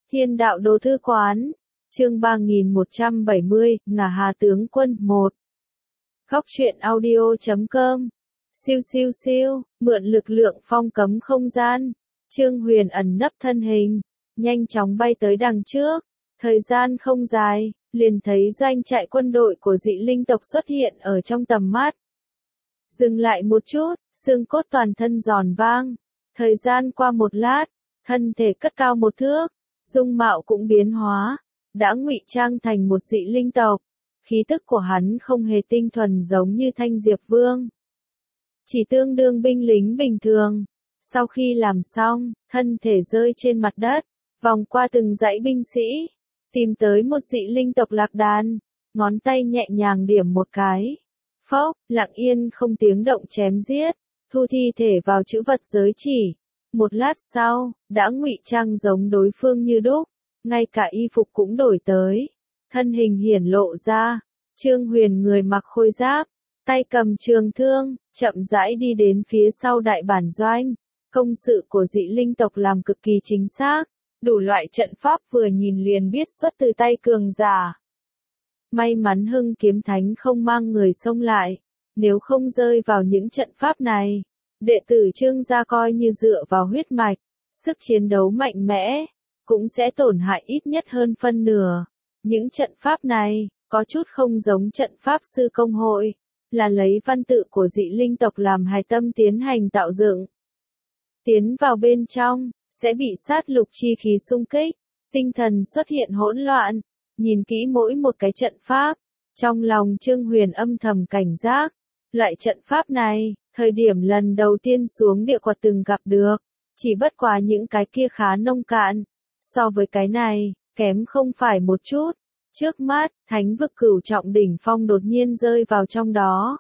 Thiên đạo đồ thư quán, chương 3170, Ngả Hà tướng quân 1. Góc truyện audio.com. Siêu siêu siêu, mượn lực lượng phong cấm không gian. Trương Huyền ẩn nấp thân hình, nhanh chóng bay tới đằng trước. Thời gian không dài, liền thấy doanh trại quân đội của dị linh tộc xuất hiện ở trong tầm mắt. Dừng lại một chút, xương cốt toàn thân giòn vang. Thời gian qua một lát, thân thể cất cao một thước, dung mạo cũng biến hóa, đã ngụy trang thành một dị linh tộc. Khí tức của hắn không hề tinh thuần giống như Thanh Diệp Vương, chỉ tương đương binh lính bình thường. Sau khi làm xong, thân thể rơi trên mặt đất, vòng qua từng dãy binh sĩ, tìm tới một dị linh tộc lạc đàn, ngón tay nhẹ nhàng điểm một cái. Phốc, lặng yên không tiếng động chém giết, thu thi thể vào chữ vật giới chỉ. Một lát sau, đã ngụy trang giống đối phương như đúc, ngay cả y phục cũng đổi tới. Thân hình hiển lộ ra, Trương Huyền người mặc khôi giáp, tay cầm trường thương, chậm rãi đi đến phía sau đại bản doanh. Công sự của dị linh tộc làm cực kỳ chính xác, đủ loại trận pháp vừa nhìn liền biết xuất từ tay cường giả. May mắn Hưng Kiếm Thánh không mang người xông lại, nếu không rơi vào những trận pháp này, đệ tử Trương gia coi như dựa vào huyết mạch, sức chiến đấu mạnh mẽ, cũng sẽ tổn hại ít nhất hơn phân nửa. Những trận pháp này, có chút không giống trận pháp sư công hội, là lấy văn tự của dị linh tộc làm hài tâm tiến hành tạo dựng. Tiến vào bên trong, sẽ bị sát lục chi khí xung kích, tinh thần xuất hiện hỗn loạn. Nhìn kỹ mỗi một cái trận pháp, trong lòng Trương Huyền âm thầm cảnh giác. Loại trận pháp này, thời điểm lần đầu tiên xuống địa quật từng gặp được, chỉ bất quá những cái kia khá nông cạn. So với cái này, kém không phải một chút. Trước mắt, thánh vực cửu trọng đỉnh phong đột nhiên rơi vào trong đó,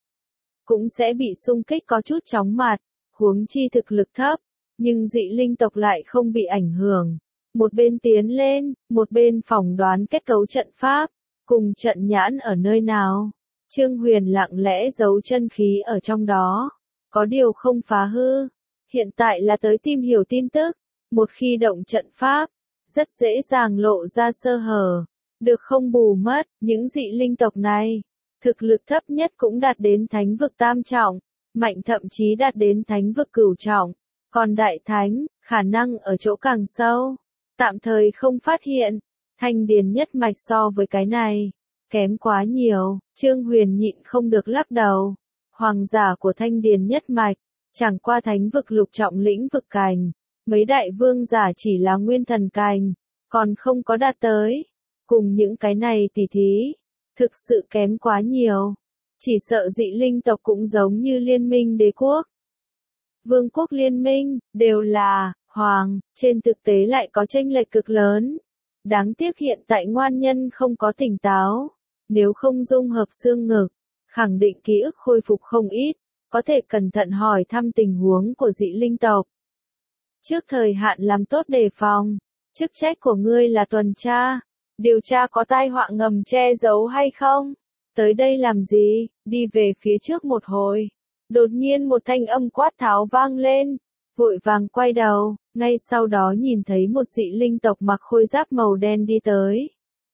cũng sẽ bị xung kích có chút chóng mặt, huống chi thực lực thấp, nhưng dị linh tộc lại không bị ảnh hưởng. Một bên tiến lên, một bên phỏng đoán kết cấu trận pháp, cùng trận nhãn ở nơi nào. Trương Huyền lặng lẽ giấu chân khí ở trong đó, có điều không phá hư. Hiện tại là tới tìm hiểu tin tức, một khi động trận pháp, rất dễ dàng lộ ra sơ hở, được không bù mất. Những dị linh tộc này, thực lực thấp nhất cũng đạt đến thánh vực tam trọng, mạnh thậm chí đạt đến thánh vực cửu trọng, còn đại thánh, khả năng ở chỗ càng sâu. Tạm thời không phát hiện, thanh điền nhất mạch so với cái này, kém quá nhiều. Trương Huyền nhịn không được lắc đầu. Hoàng giả của thanh điền nhất mạch, chẳng qua thánh vực lục trọng lĩnh vực cành, mấy đại vương giả chỉ là nguyên thần cành, còn không có đạt tới. Cùng những cái này tỉ thí, thực sự kém quá nhiều. Chỉ sợ dị linh tộc cũng giống như liên minh đế quốc, vương quốc liên minh, đều là hoàng, trên thực tế lại có chênh lệch cực lớn. Đáng tiếc hiện tại ngoan nhân không có tỉnh táo, nếu không dung hợp xương ngực, khẳng định ký ức khôi phục không ít, có thể cẩn thận hỏi thăm tình huống của dị linh tộc. Trước thời hạn làm tốt đề phòng, chức trách của ngươi là tuần tra, điều tra có tai họa ngầm che giấu hay không. Tới đây làm gì, đi về phía trước một hồi. Đột nhiên một thanh âm quát tháo vang lên, vội vàng quay đầu, ngay sau đó nhìn thấy một dị linh tộc mặc khôi giáp màu đen đi tới.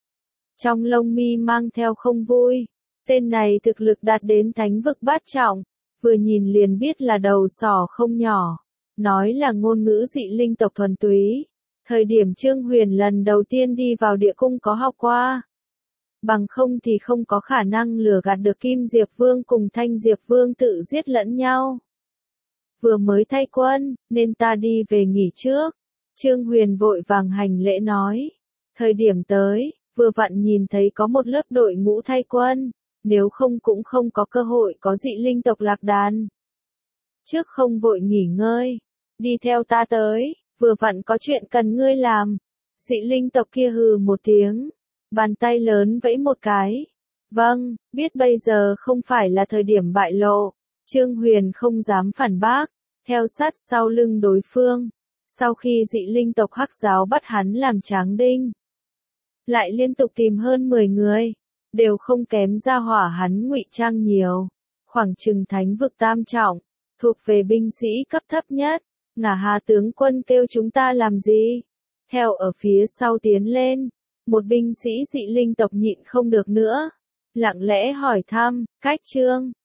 Trong lông mi mang theo không vui, tên này thực lực đạt đến thánh vực bát trọng, vừa nhìn liền biết là đầu sỏ không nhỏ, nói là ngôn ngữ dị linh tộc thuần túy. Thời điểm Trương Huyền lần đầu tiên đi vào địa cung có học qua, bằng không thì không có khả năng lừa gạt được Kim Diệp Vương cùng Thanh Diệp Vương tự giết lẫn nhau. Vừa mới thay quân, nên ta đi về nghỉ trước. Trương Huyền vội vàng hành lễ nói. Thời điểm tới, vừa vặn nhìn thấy có một lớp đội ngũ thay quân, nếu không cũng không có cơ hội có dị linh tộc lạc đàn. Trước không vội nghỉ ngơi, đi theo ta tới, vừa vặn có chuyện cần ngươi làm. Dị linh tộc kia hừ một tiếng, bàn tay lớn vẫy một cái. Vâng, biết bây giờ không phải là thời điểm bại lộ. Trương Huyền không dám phản bác, theo sát sau lưng đối phương. Sau khi dị linh tộc Hắc giáo bắt hắn làm tráng đinh, lại liên tục tìm hơn 10 người, đều không kém ra hỏa hắn ngụy trang nhiều. Khoảng chừng thánh vực tam trọng, thuộc về binh sĩ cấp thấp nhất. Ngả Hà tướng quân kêu chúng ta làm gì? theo ở phía sau tiến lên. Một binh sĩ dị linh tộc nhịn không được nữa. Lặng lẽ hỏi thăm, Cách Trương,